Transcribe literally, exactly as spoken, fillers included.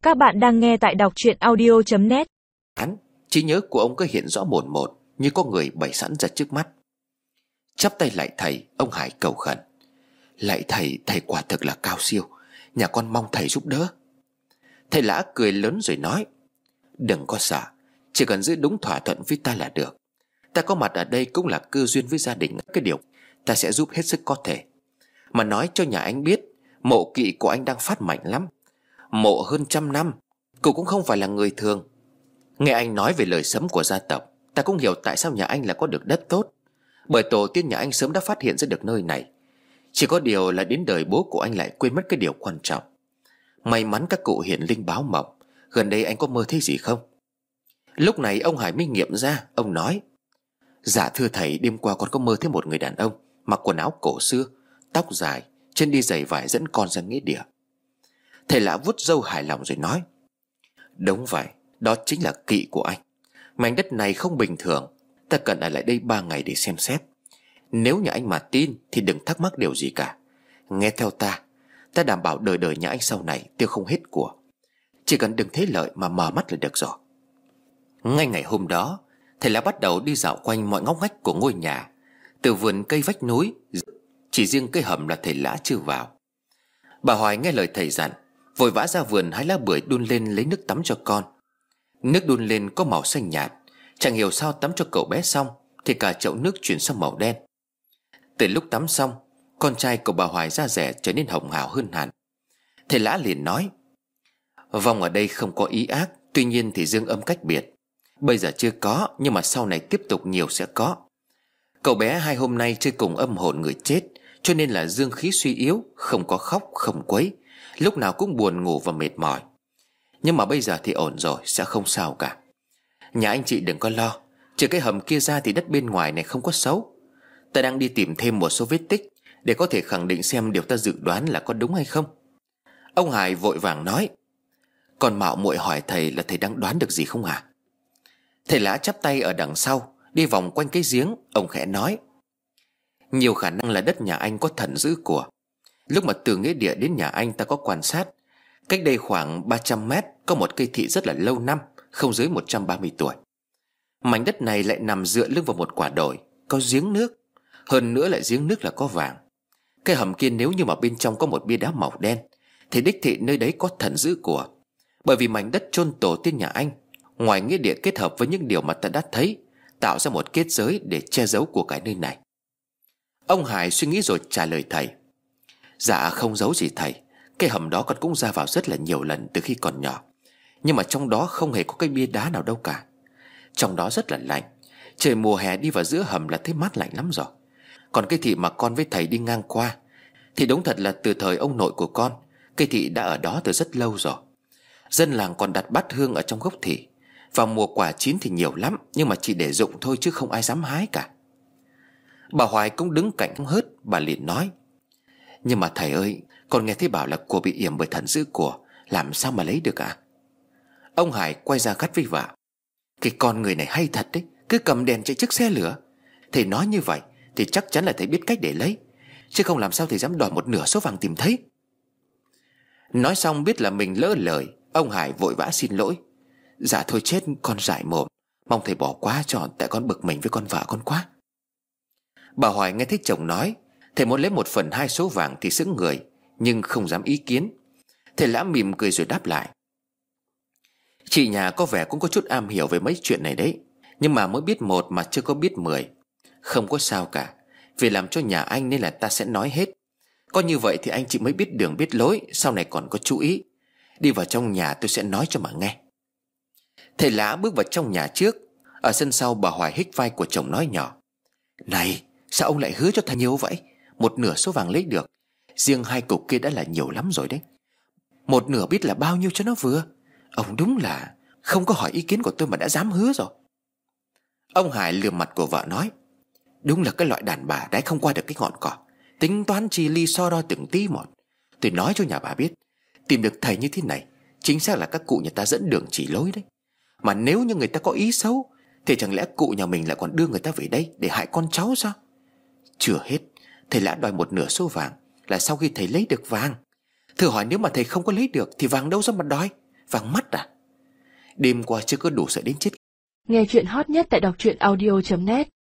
Các bạn đang nghe tại đọc truyện audio chấm net. Trí nhớ của ông cứ hiện rõ mồn một, như có người bày sẵn ra trước mắt. Chắp tay lại thầy, ông Hải cầu khẩn: Lạy thầy, thầy quả thực là cao siêu, nhà con mong thầy giúp đỡ. Thầy Lã cười lớn rồi nói: Đừng có sợ, chỉ cần giữ đúng thỏa thuận với ta là được. Ta có mặt ở đây cũng là cơ duyên với gia đình, cái điều ta sẽ giúp hết sức có thể. Mà nói cho nhà anh biết, mộ kỵ của anh đang phát mạnh lắm. Mộ hơn trăm năm, cậu cũng không phải là người thường. Nghe anh nói về lời sấm của gia tộc, ta cũng hiểu tại sao nhà anh là có được đất tốt. Bởi tổ tiên nhà anh sớm đã phát hiện ra được nơi này. Chỉ có điều là đến đời bố của anh lại quên mất cái điều quan trọng. May mắn các cụ hiển linh báo mộng. Gần đây anh có mơ thấy gì không? Lúc này ông Hải mới nghiệm ra. Ông nói: Dạ thưa thầy, đêm qua con có mơ thấy một người đàn ông mặc quần áo cổ xưa, tóc dài, chân đi giày vải dẫn con ra nghĩa địa. Thầy Lã vuốt râu hài lòng rồi nói: Đúng vậy, đó chính là kỵ của anh. Mảnh đất này không bình thường, ta cần ở lại đây ba ngày để xem xét. Nếu nhà anh mà tin thì đừng thắc mắc điều gì cả. Nghe theo ta, ta đảm bảo đời đời nhà anh sau này tiêu không hết của. Chỉ cần đừng thấy lợi mà mở mắt là được rồi. Ngay ngày hôm đó, thầy Lã bắt đầu đi dạo quanh mọi ngóc ngách của ngôi nhà, từ vườn cây vách núi. Chỉ riêng cây hầm là thầy Lã chưa vào. Bà Hoài nghe lời thầy dặn, vội vã ra vườn hái lá bưởi đun lên lấy nước tắm cho con. Nước đun lên có màu xanh nhạt. Chẳng hiểu sao tắm cho cậu bé xong thì cả chậu nước chuyển sang màu đen. Từ lúc tắm xong, con trai của bà Hoài da dẻ trở nên hồng hào hơn hẳn. Thầy Lã liền nói: Vong ở đây không có ý ác, tuy nhiên thì dương âm cách biệt. Bây giờ chưa có, nhưng mà sau này tiếp tục nhiều sẽ có. Cậu bé hai hôm nay chơi cùng âm hồn người chết, cho nên là dương khí suy yếu, không có khóc, không quấy, lúc nào cũng buồn ngủ và mệt mỏi. Nhưng mà bây giờ thì ổn rồi, sẽ không sao cả. Nhà anh chị đừng có lo, trừ cái hầm kia ra thì đất bên ngoài này không có xấu. Ta đang đi tìm thêm một số vết tích để có thể khẳng định xem điều ta dự đoán là có đúng hay không. Ông Hải vội vàng nói: Còn mạo muội hỏi thầy là thầy đang đoán được gì không hả? Thầy Lã chắp tay ở đằng sau, đi vòng quanh cái giếng. Ông khẽ nói: Nhiều khả năng là đất nhà anh có thần giữ của. Lúc mà từ nghĩa địa đến nhà anh ta có quan sát. Cách đây khoảng ba trăm mét có một cây thị rất là lâu năm, không dưới một trăm ba mươi tuổi. Mảnh đất này lại nằm dựa lưng vào một quả đồi, có giếng nước. Hơn nữa lại giếng nước là có vàng. Cái hầm kia nếu như mà bên trong có một bia đá màu đen thì đích thị nơi đấy có thần giữ của. Bởi vì mảnh đất chôn tổ tiên nhà anh, ngoài nghĩa địa kết hợp với những điều mà ta đã thấy, tạo ra một kết giới để che giấu của cái nơi này. Ông Hải suy nghĩ rồi trả lời thầy: Dạ không giấu gì thầy. Cái hầm đó con cũng ra vào rất là nhiều lần từ khi còn nhỏ. Nhưng mà trong đó không hề có cái bia đá nào đâu cả. Trong đó rất là lạnh. Trời mùa hè đi vào giữa hầm là thấy mát lạnh lắm rồi. Còn cái thị mà con với thầy đi ngang qua thì đúng thật là từ thời ông nội của con, cây thị đã ở đó từ rất lâu rồi. Dân làng còn đặt bát hương ở trong gốc thị. Vào mùa quả chín thì nhiều lắm, nhưng mà chỉ để dụng thôi chứ không ai dám hái cả. Bà Hoài cũng đứng cạnh không hớt. Bà liền nói: Nhưng mà thầy ơi, con nghe thấy bảo là của bị yểm bởi thần giữ của, làm sao mà lấy được ạ? À? Ông Hải quay ra gắt với vợ: Cái con người này hay thật đấy, cứ cầm đèn chạy trước xe lửa. Thầy nói như vậy thì chắc chắn là thầy biết cách để lấy, chứ không làm sao thầy dám đòi một nửa số vàng tìm thấy. Nói xong biết là mình lỡ lời, ông Hải vội vã xin lỗi: Dạ thôi chết, con dại mồm, mong thầy bỏ qua cho, tại con bực mình với con vợ con quá. Bà Hoài nghe thấy chồng nói thầy muốn lấy một phần hai số vàng thì sững người, nhưng không dám ý kiến. Thầy Lã mỉm cười rồi đáp lại: Chị nhà có vẻ cũng có chút am hiểu về mấy chuyện này đấy, nhưng mà mới biết một mà chưa có biết mười. Không có sao cả, vì làm cho nhà anh nên là ta sẽ nói hết. Có như vậy thì anh chị mới biết đường biết lối, sau này còn có chú ý. Đi vào trong nhà tôi sẽ nói cho mà nghe. Thầy Lã bước vào trong nhà trước. Ở sân sau bà Hoài hích vai của chồng nói nhỏ: Này, sao ông lại hứa cho thầy nhiều vậy? Một nửa số vàng lấy được, riêng hai cục kia đã là nhiều lắm rồi đấy. Một nửa biết là bao nhiêu cho nó vừa. Ông đúng là không có hỏi ý kiến của tôi mà đã dám hứa rồi. Ông Hải lườm mặt của vợ nói: Đúng là cái loại đàn bà đấy không qua được cái ngọn cỏ, tính toán chi ly so đo từng tí một. Tôi nói cho nhà bà biết, tìm được thầy như thế này chính xác là các cụ nhà ta dẫn đường chỉ lối đấy. Mà nếu như người ta có ý xấu thì chẳng lẽ cụ nhà mình lại còn đưa người ta về đây để hại con cháu sao? Chưa hết, thầy Lã đòi một nửa số vàng là sau khi thầy lấy được vàng. Thử hỏi nếu mà thầy không có lấy được thì vàng đâu ra mà đòi? Vàng mắt à? Đêm qua chưa có đủ sợ đến chết. Nghe chuyện hot nhất tại đọc truyện audio chấm net.